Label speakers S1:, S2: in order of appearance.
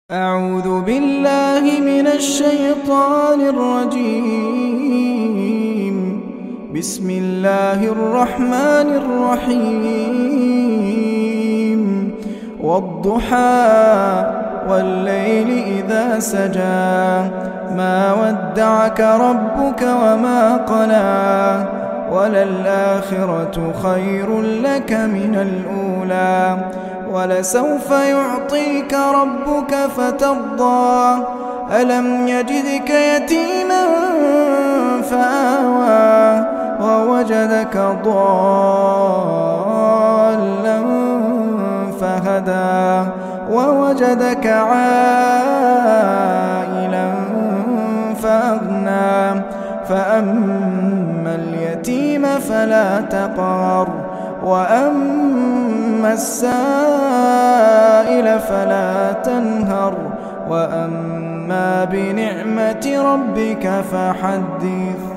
S1: أعوذ بالله من الشيطان الرجيم. بسم الله الرحمن الرحيم. والضحى والليل إذا سجى ما ودعك ربك وما قلى وللآخرة خير لك من الأولى ولسوف يعطيك ربك فترضى ألم يجدك يتيما فآوى ووجدك ضالا فهدى ووجدك عائلا فأغنى فأما اليتيم فلا تقهر وأما السائل فلا تنهر وأما بنعمة ربك فحدث.